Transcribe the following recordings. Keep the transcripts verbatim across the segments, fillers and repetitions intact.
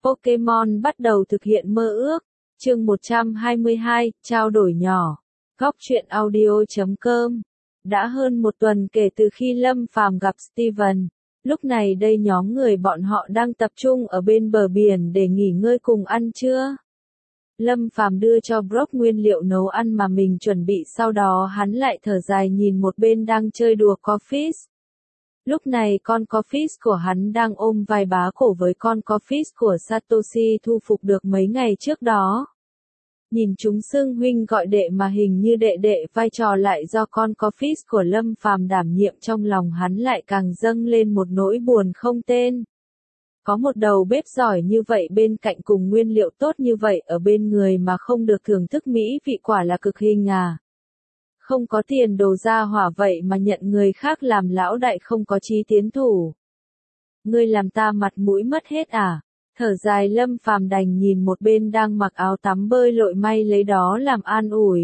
Pokémon bắt đầu thực hiện mơ ước. Chương một trăm hai mươi hai, trao đổi nhỏ. Góc truyện audio chấm com. Đã hơn một tuần kể từ khi Lâm Phàm gặp Steven. Lúc này đây nhóm người bọn họ đang tập trung ở bên bờ biển để nghỉ ngơi cùng ăn trưa. Lâm Phàm đưa cho Brock nguyên liệu nấu ăn mà mình chuẩn bị, sau đó hắn lại thở dài nhìn một bên đang chơi đùa Corphish. Lúc này con Corphish của hắn đang ôm vai bá cổ với con Corphish của Satoshi thu phục được mấy ngày trước đó. Nhìn chúng xưng huynh gọi đệ mà hình như đệ đệ, vai trò lại do con Corphish của Lâm Phàm đảm nhiệm, trong lòng hắn lại càng dâng lên một nỗi buồn không tên. Có một đầu bếp giỏi như vậy bên cạnh cùng nguyên liệu tốt như vậy ở bên người mà không được thưởng thức mỹ vị, quả là cực hình à. Không có tiền đồ ra hỏa vậy mà nhận người khác làm lão đại, không có chí tiến thủ. Ngươi làm ta mặt mũi mất hết à? Thở dài Lâm Phàm đành nhìn một bên đang mặc áo tắm bơi lội May lấy đó làm an ủi.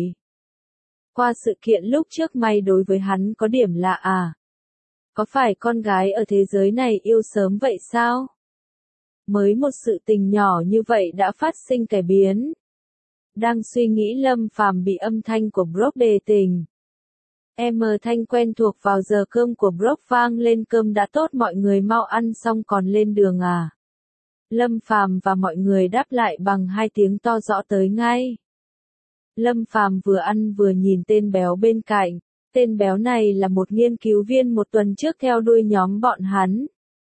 Qua sự kiện lúc trước May đối với hắn có điểm lạ à? Có phải con gái ở thế giới này yêu sớm vậy sao? Mới một sự tình nhỏ như vậy đã phát sinh cải biến. Đang suy nghĩ Lâm Phàm bị âm thanh của Brock đề tình. Em thanh quen thuộc vào giờ cơm của Brock vang lên, cơm đã tốt, mọi người mau ăn xong còn lên đường à? Lâm Phàm và mọi người đáp lại bằng hai tiếng to rõ tới ngay. Lâm Phàm vừa ăn vừa nhìn tên béo bên cạnh. Tên béo này là một nghiên cứu viên một tuần trước theo đuôi nhóm bọn hắn.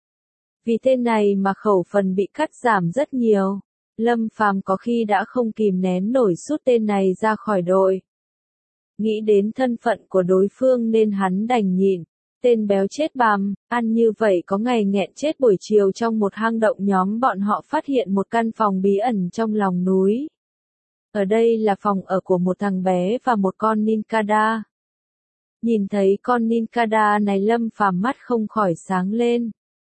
Vì tên này mà khẩu phần bị cắt giảm rất nhiều. Lâm Phàm có khi đã không kìm nén nổi sút tên này ra khỏi đội. Nghĩ đến thân phận của đối phương nên hắn đành nhịn. Tên béo chết bằm, ăn như vậy có ngày nghẹn chết. Buổi chiều trong một hang động nhóm bọn họ phát hiện một căn phòng bí ẩn trong lòng núi. Ở đây là phòng ở của một thằng bé và một con Ninkada. Nhìn thấy con Ninkada này Lâm Phàm mắt không khỏi sáng lên.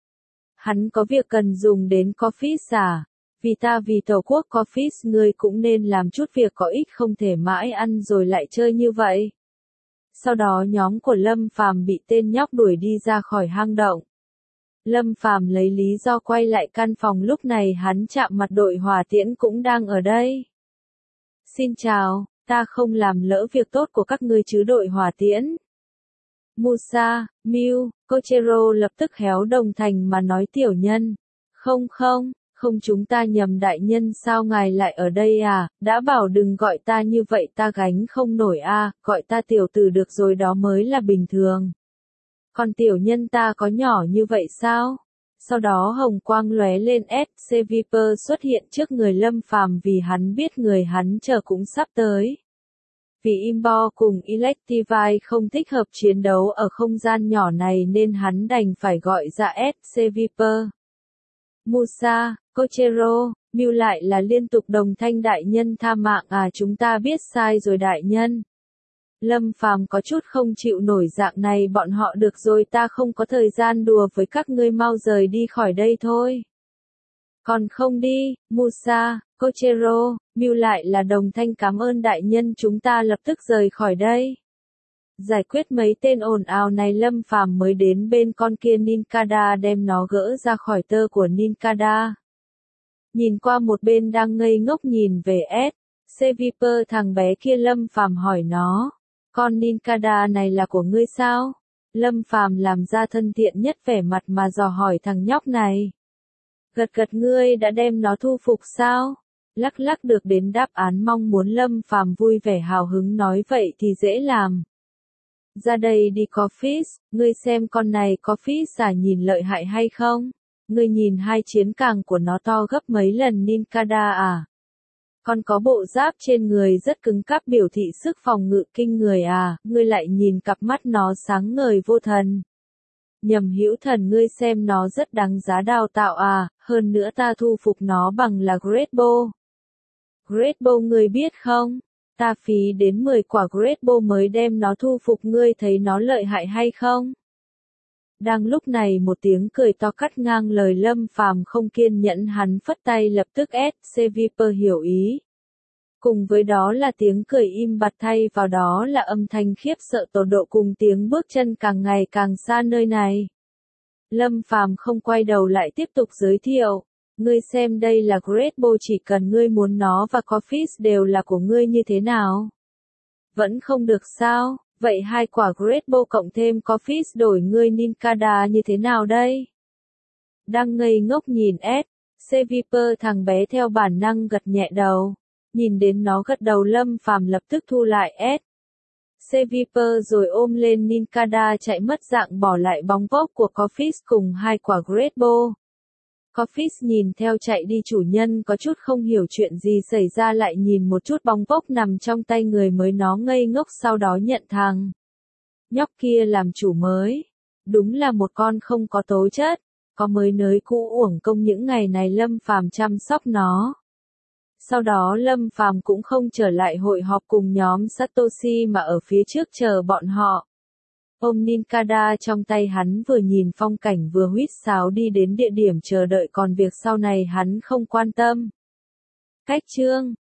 Hắn có việc cần dùng đến Corphish à? Vì ta vì tổ quốc Corphish, ngươi cũng nên làm chút việc có ích, không thể mãi ăn rồi lại chơi như vậy. Sau đó nhóm của Lâm Phàm bị tên nhóc đuổi đi ra khỏi hang động. Lâm Phàm lấy lý do quay lại căn phòng, lúc này hắn chạm mặt đội hỏa tiễn cũng đang ở đây. Xin chào, ta không làm lỡ việc tốt của các ngươi chứ đội hỏa tiễn. Musa, Mew, Kochero lập tức khéo đồng thành mà nói, tiểu nhân. Không không, không, chúng ta nhầm đại nhân, sao ngài lại ở đây à? Đã bảo đừng gọi ta như vậy, ta gánh không nổi a, gọi ta tiểu tử được rồi, đó mới là bình thường. Còn tiểu nhân ta có nhỏ như vậy sao? Sau đó hồng quang lóe lên, ét xê Viper xuất hiện trước người Lâm Phàm vì hắn biết người hắn chờ cũng sắp tới. Vì Imbo cùng Electivire không thích hợp chiến đấu ở không gian nhỏ này nên hắn đành phải gọi ra ét xê Viper. Musa, Kochero, Mew lại là liên tục đồng thanh, đại nhân tha mạng à, chúng ta biết sai rồi đại nhân. Lâm Phàm có chút không chịu nổi dạng này, bọn họ được rồi, ta không có thời gian đùa với các ngươi, mau rời đi khỏi đây thôi. Còn không đi, Musa, Kochero, Mew lại là đồng thanh, cảm ơn đại nhân, chúng ta lập tức rời khỏi đây. Giải quyết mấy tên ồn ào này Lâm Phàm mới đến bên con kia Ninkada, đem nó gỡ ra khỏi tơ của Ninkada. Nhìn qua một bên đang ngây ngốc nhìn về ét xê Viper thằng bé kia, Lâm Phàm hỏi nó, con Ninkada này là của ngươi sao? Lâm Phàm làm ra thân thiện nhất vẻ mặt mà dò hỏi thằng nhóc này. Gật gật, ngươi đã đem nó thu phục sao? Lắc lắc được đến đáp án mong muốn, Lâm Phàm vui vẻ hào hứng nói, vậy thì dễ làm. Ra đây đi Corphish, ngươi xem con này Corphish à, nhìn lợi hại hay không? Ngươi nhìn hai chiến càng của nó to gấp mấy lần Ninkada à? Còn có bộ giáp trên người rất cứng cáp, biểu thị sức phòng ngự kinh người à? Ngươi lại nhìn cặp mắt nó sáng ngời vô thần. Nhầm hữu thần, ngươi xem nó rất đáng giá đào tạo à, hơn nữa ta thu phục nó bằng là Great Bow. Great Bow ngươi biết không? Ta phí đến mười quả Great Bow mới đem nó thu phục, ngươi thấy nó lợi hại hay không? Đang lúc này một tiếng cười to cắt ngang lời Lâm Phàm không kiên nhẫn, hắn phất tay, lập tức ét xê Viper hiểu ý. Cùng với đó là tiếng cười im bặt, thay vào đó là âm thanh khiếp sợ tột độ cùng tiếng bước chân càng ngày càng xa nơi này. Lâm Phàm không quay đầu lại tiếp tục giới thiệu. Ngươi xem đây là Great Ball, chỉ cần ngươi muốn nó và Coffees đều là của ngươi như thế nào? Vẫn không được sao? Vậy hai quả Great Ball cộng thêm Coffees đổi ngươi Ninkada như thế nào đây? Đang ngây ngốc nhìn S. Seviper, thằng bé theo bản năng gật nhẹ đầu. Nhìn đến nó gật đầu, Lâm Phàm lập tức thu lại S. Seviper rồi ôm lên Ninkada chạy mất dạng, bỏ lại bóng vốc của Coffees cùng hai quả Great Ball. Coffees nhìn theo chạy đi, chủ nhân có chút không hiểu chuyện gì xảy ra, lại nhìn một chút bóng vốc nằm trong tay người mới, nó ngây ngốc, sau đó nhận thằng nhóc kia làm chủ mới. Đúng là một con không có tố chất, có mới nới cũ uổng công những ngày này Lâm Phàm chăm sóc nó. Sau đó Lâm Phàm cũng không trở lại hội họp cùng nhóm Satoshi mà ở phía trước chờ bọn họ. Ôm Ninkada trong tay, hắn vừa nhìn phong cảnh vừa huýt sáo đi đến địa điểm chờ đợi, còn việc sau này hắn không quan tâm. Cách chương